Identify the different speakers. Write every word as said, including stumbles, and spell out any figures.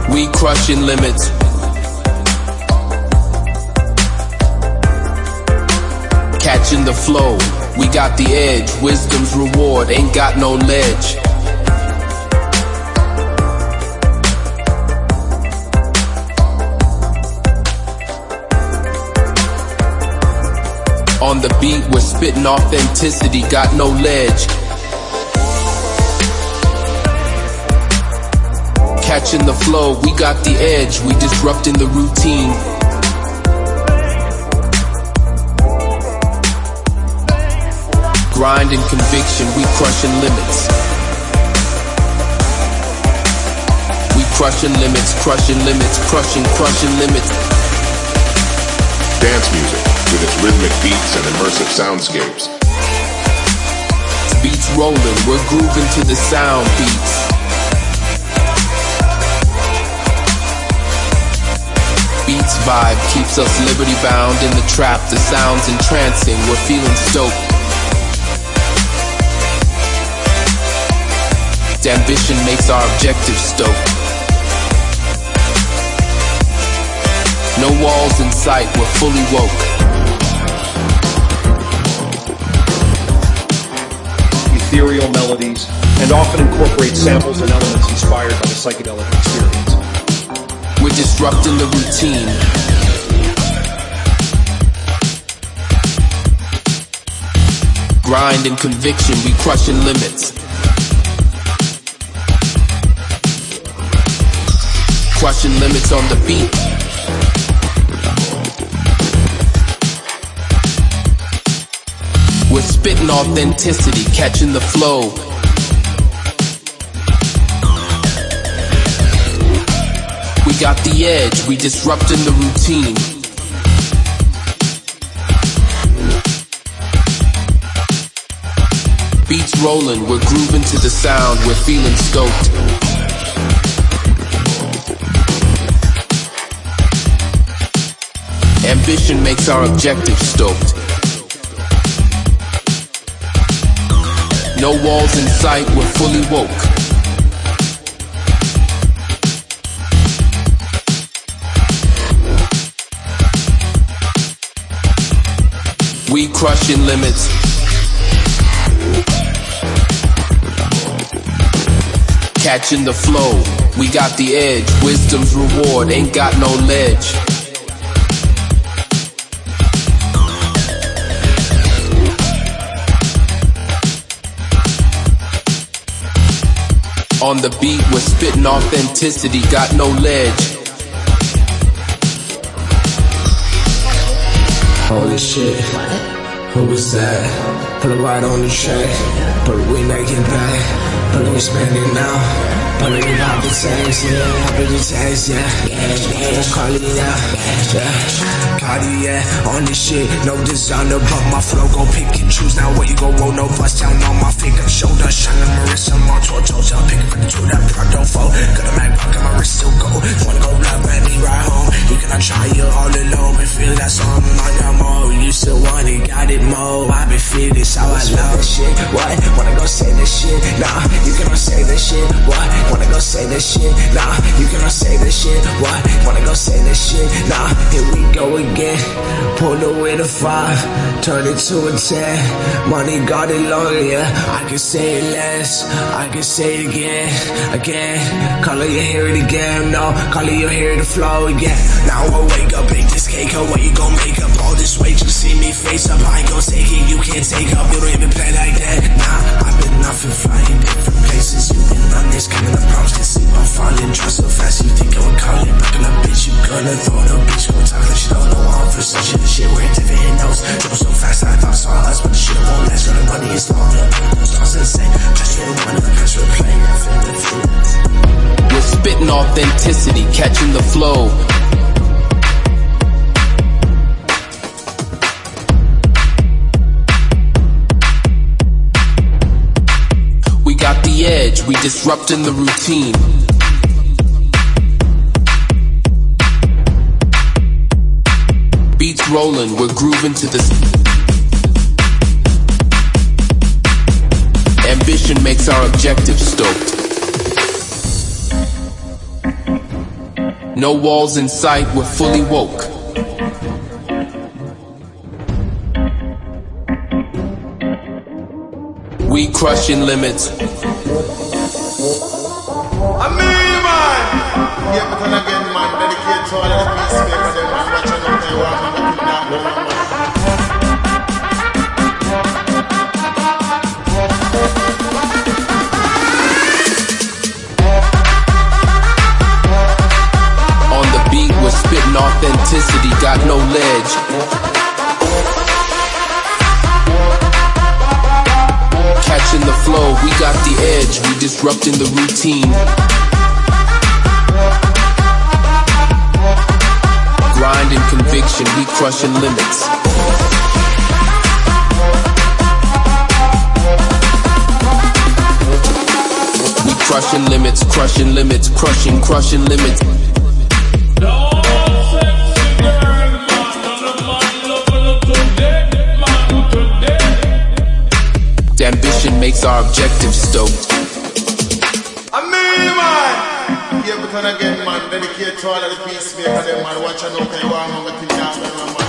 Speaker 1: We crushing limits. Catching the flow, we got the edge. Wisdom's reward, ain't got no ledge. On the beat, we're spitting authenticity, got no ledge. Catching the flow, we got the edge. We disrupting the routine. Grind and conviction, we crushing limits. We crushing limits, crushing limits, crushing, crushing limits.
Speaker 2: Dance music, with its rhythmic beats and immersive soundscapes.
Speaker 1: Beats rolling, we're grooving to the sound beats. Beats vibe keeps us liberty bound in the trap. The sounds entrancing, we're feeling stoked. Ambition makes our objective stoked. No walls in sight, we're fully woke.
Speaker 3: Ethereal melodies, and often incorporate samples and elements inspired by the psychedelic experience.
Speaker 1: We're disrupting the routine. Grind and conviction, we crushing limits. Crushing limits on the beat. We're spitting authenticity, catching the flow. We got the edge, we disrupting the routine. Beats rolling, we're grooving to the sound, we're feeling stoked. Ambition makes our objective stoked. No walls in sight, we're fully woke. We crushing limits. Catching the flow, we got the edge. Wisdom's reward, ain't got no ledge. On the beat, we're spitting authenticity, got no ledge.
Speaker 4: Holy shit, who was that? Put it right on the track, but we make it back. But we spending now. But we pop the tags, yeah, pop the tags, yeah. Yeah, Carly, yeah, yeah. Cardi, yeah, on this shit, no designer, but my flow gon' pick and choose. Now where you go, roll no bust down on my finger, shoulder, shining my wrist, I'm on tour, toes, I'm picking for the two, that Prado foe. Got a Mac pocket, my wrist still go. Wanna go rap, let me ride home. You cannot try it all alone, but feel that song on your mode. You still want it, got it, mo. I been feeling this, how I love this shit. What? Wanna go say this shit? Nah, you cannot say this shit. What? Wanna go say this shit? Nah, you cannot say this shit. What? Wanna go say this shit? Nah, here we go again. Pull the way to five, turn it to a ten. Money got it long, yeah. I can say it less, I can say it again, again. Call it, you hear it again, no. Call it, you hear the flow again. Now I wake up, bake this cake up. What you gon' make up all this weight? You see me face up, I ain't gon' take it. You can't take up, you don't even play like that. Nah, I've been nothing flying different places. You been on this, coming up, promise to sleep. I'm falling, try so fast. You think I would call it, back in a bitch. You gonna throw the bitch, go talk like she don't know all for some shit. Shit, we're different notes. Dribble so fast, I thought saw us, but the shit won't last. Girl, the money is long, the stars insane. Just you wanna press replay, I feel the feelings.
Speaker 1: We're spitting authenticity, catching the flow. We got the edge, we disrupting the routine. Beats rolling, we're grooving to the... Ambition makes our objective stoked. No walls in sight, we're fully woke. We crushing limits.
Speaker 5: I mean, man. Yeah, but then again, man, dedicate to all the peacemakers, them man, watching out there, one man, nothing that, no, no, man.
Speaker 1: On the beat, we're spitting authenticity, got no ledge. Catching the flow, we got the edge, we disrupting the routine. Grind and conviction, we crushing limits. We crushing limits, crushing limits, crushing, crushing limits. Ambition makes our objectives stoked.
Speaker 5: I mean, man. Yeah, but then again, man, dedicate to all of the peacemakers, them man, watching out there, one man, nothing that, no, man.